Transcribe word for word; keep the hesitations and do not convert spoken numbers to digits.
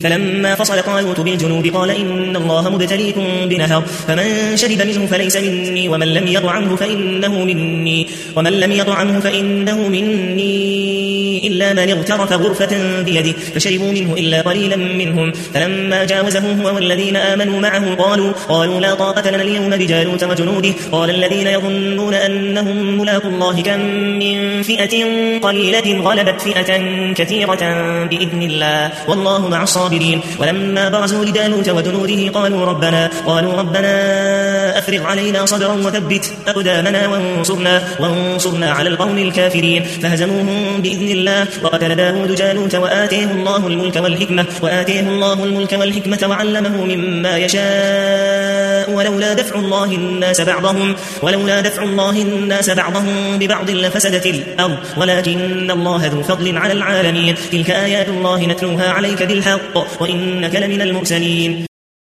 فلما فصل طالوت بالجنود قال إن الله مبتليكم بنهر فمن شرب منه فليس مني ومن لم يطعمه فإنه مني ومن لم يطعمه فإنه مني إلا من اغترف غرفة بيده فشربوا منه إلا قليلا منهم فلما جاوزه هو والذين آمنوا معه قالوا قالوا لا طاقة لنا اليوم بجالوت وجنوده قال الذين يظنون أنهم ملاقو الله كم من فئة قليلة غلبت فئة كثيرة بإذن الله والله مع الصابرين ولما برزوا لجالوت وجنوده قالوا ربنا قالوا ربنا أفرغ علينا صبرا وثبت أقدامنا وانصرنا وانصرنا على القوم الكافرين فهزموهم بإذن الله وقتل داود جالوت وآتيه الله الملك والحكمة وآتيه الله الملك والحكمة وعلمه مما يشاء ولولا دفع الله الناس بعضهم ولولا دفع الله الناس بعضهم ببعض لفسدت الأرض ولكن الله ذو فضل على العالمين تلك آيات الله نتلوها عليك بالحق وإنك لمن المرسلين